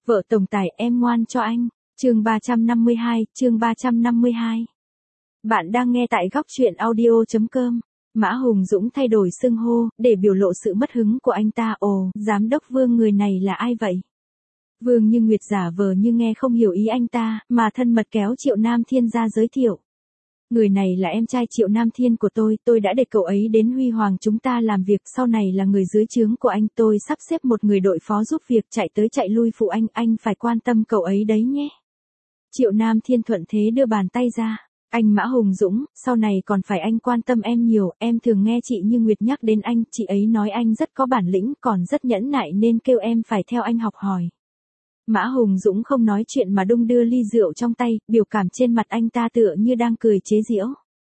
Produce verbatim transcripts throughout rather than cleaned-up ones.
Vợ tổng tài em ngoan cho anh. Chương ba trăm năm mươi hai, chương ba trăm năm mươi hai. Bạn đang nghe tại góc truyện audio chấm com. Mã Hùng Dũng thay đổi xưng hô, để biểu lộ sự mất hứng của anh ta. Ồ, giám đốc Vương người này là ai vậy? Vương Như Nguyệt giả vờ như nghe không hiểu ý anh ta, mà thân mật kéo Triệu Nam Thiên ra giới thiệu. Người này là em trai Triệu Nam Thiên của tôi, tôi đã để cậu ấy đến Huy Hoàng chúng ta làm việc, sau này là người dưới trướng của anh, tôi sắp xếp một người đội phó giúp việc chạy tới chạy lui phụ anh, anh phải quan tâm cậu ấy đấy nhé. Triệu Nam Thiên thuận thế đưa bàn tay ra. Anh Mã Hùng Dũng, sau này còn phải anh quan tâm em nhiều, em thường nghe chị Như Nguyệt nhắc đến anh, chị ấy nói anh rất có bản lĩnh, còn rất nhẫn nại nên kêu em phải theo anh học hỏi. Mã Hùng Dũng không nói chuyện mà đung đưa ly rượu trong tay, biểu cảm trên mặt anh ta tựa như đang cười chế giễu.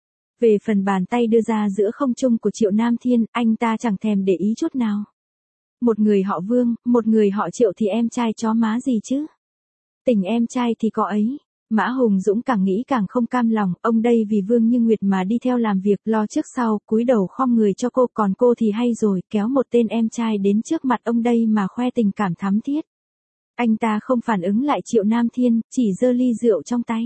Về phần bàn tay đưa ra giữa không trung của Triệu Nam Thiên, anh ta chẳng thèm để ý chút nào. Một người họ Vương, một người họ Triệu thì em trai chó má gì chứ? Tình em trai thì có ấy. Mã Hùng Dũng càng nghĩ càng không cam lòng, ông đây vì Vương Như Nguyệt mà đi theo làm việc, lo trước sau, cúi đầu khom người cho cô, còn cô thì hay rồi, kéo một tên em trai đến trước mặt ông đây mà khoe tình cảm thắm thiết. Anh ta không phản ứng lại Triệu Nam Thiên, chỉ giơ ly rượu trong tay.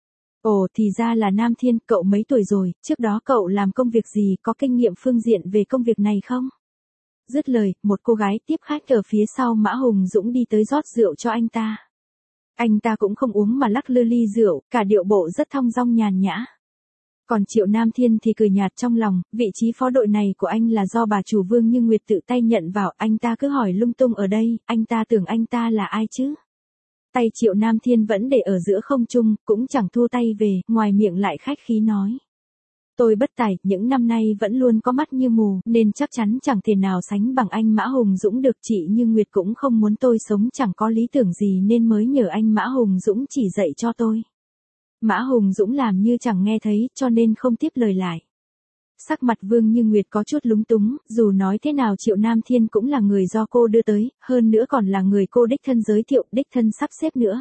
Ồ, thì ra là Nam Thiên, cậu mấy tuổi rồi, trước đó cậu làm công việc gì, có kinh nghiệm phương diện về công việc này không? Dứt lời, một cô gái tiếp khách ở phía sau Mã Hùng Dũng đi tới rót rượu cho anh ta. Anh ta cũng không uống mà lắc lư ly rượu, cả điệu bộ rất thong dong nhàn nhã. Còn Triệu Nam Thiên thì cười nhạt trong lòng, vị trí phó đội này của anh là do bà chủ Vương Như Nguyệt tự tay nhận vào, anh ta cứ hỏi lung tung ở đây, anh ta tưởng anh ta là ai chứ? Tay Triệu Nam Thiên vẫn để ở giữa không trung, cũng chẳng thu tay về, ngoài miệng lại khách khí nói. Tôi bất tài, những năm nay vẫn luôn có mắt như mù, nên chắc chắn chẳng thể nào sánh bằng anh Mã Hùng Dũng được. Chị Như Nguyệt cũng không muốn tôi sống chẳng có lý tưởng gì nên mới nhờ anh Mã Hùng Dũng chỉ dạy cho tôi. Mã Hùng Dũng làm như chẳng nghe thấy, cho nên không tiếp lời lại. Sắc mặt Vương Như Nguyệt có chút lúng túng, dù nói thế nào Triệu Nam Thiên cũng là người do cô đưa tới, hơn nữa còn là người cô đích thân giới thiệu, đích thân sắp xếp nữa.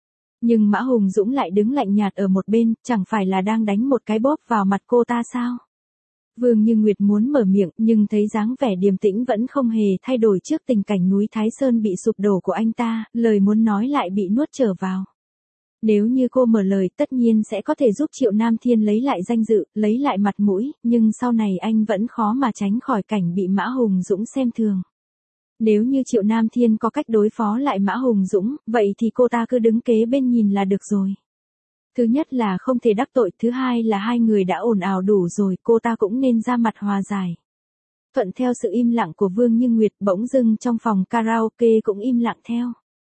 Nhưng Mã Hùng Dũng lại đứng lạnh nhạt ở một bên, chẳng phải là đang đánh một cái bóp vào mặt cô ta sao? Vương Như Nguyệt muốn mở miệng, nhưng thấy dáng vẻ điềm tĩnh vẫn không hề thay đổi trước tình cảnh núi Thái Sơn bị sụp đổ của anh ta, lời muốn nói lại bị nuốt trở vào. Nếu như cô mở lời tất nhiên sẽ có thể giúp Triệu Nam Thiên lấy lại danh dự, lấy lại mặt mũi, nhưng sau này anh vẫn khó mà tránh khỏi cảnh bị Mã Hùng Dũng xem thường. Nếu như Triệu Nam Thiên có cách đối phó lại Mã Hùng Dũng, vậy thì cô ta cứ đứng kế bên nhìn là được rồi. Thứ nhất là không thể đắc tội, thứ hai là hai người đã ồn ào đủ rồi, cô ta cũng nên ra mặt hòa giải. Thuận theo sự im lặng của Vương Như Nguyệt, bỗng dưng trong phòng karaoke cũng im lặng theo.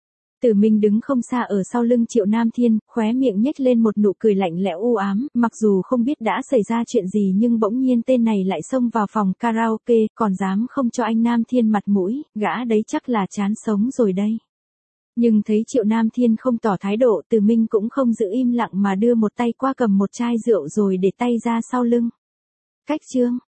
Tử Minh đứng không xa ở sau lưng Triệu Nam Thiên, khóe miệng nhếch lên một nụ cười lạnh lẽo u ám, mặc dù không biết đã xảy ra chuyện gì nhưng bỗng nhiên tên này lại xông vào phòng karaoke, còn dám không cho anh Nam Thiên mặt mũi, gã đấy chắc là chán sống rồi đây. Nhưng thấy Triệu Nam Thiên không tỏ thái độ, Tử Minh cũng không giữ im lặng mà đưa một tay qua cầm một chai rượu rồi để tay ra sau lưng. Cách chương,